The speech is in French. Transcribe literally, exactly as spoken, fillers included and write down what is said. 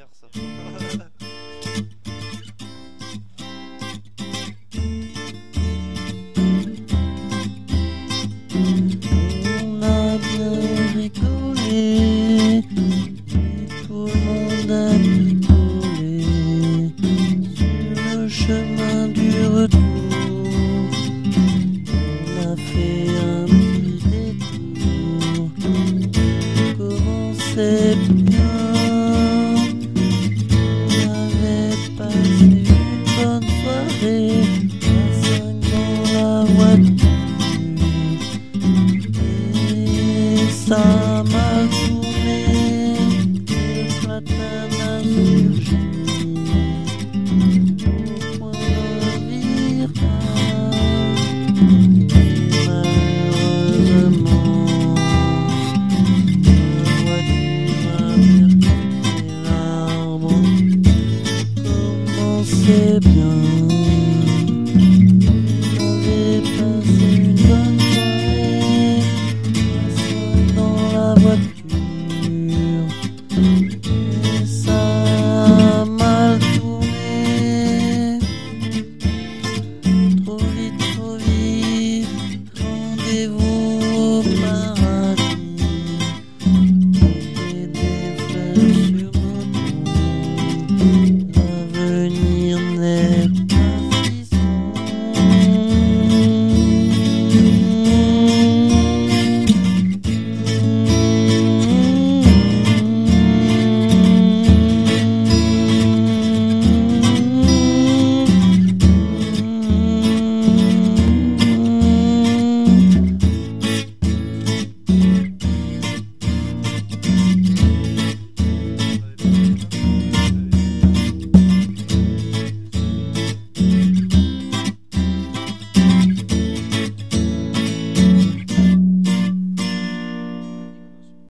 faire ça. On a bien rigolé, et tout le monde a bricolé sur le chemin du retour. On a fait un petit détour, on commençait bien, on avait passé une bonne soirée, à cinq dans la voiture. Ça m'a tourné, le matin n'a surgi au point de virage. Malheureusement, la voiture a percuté l'arbre. Comment c'est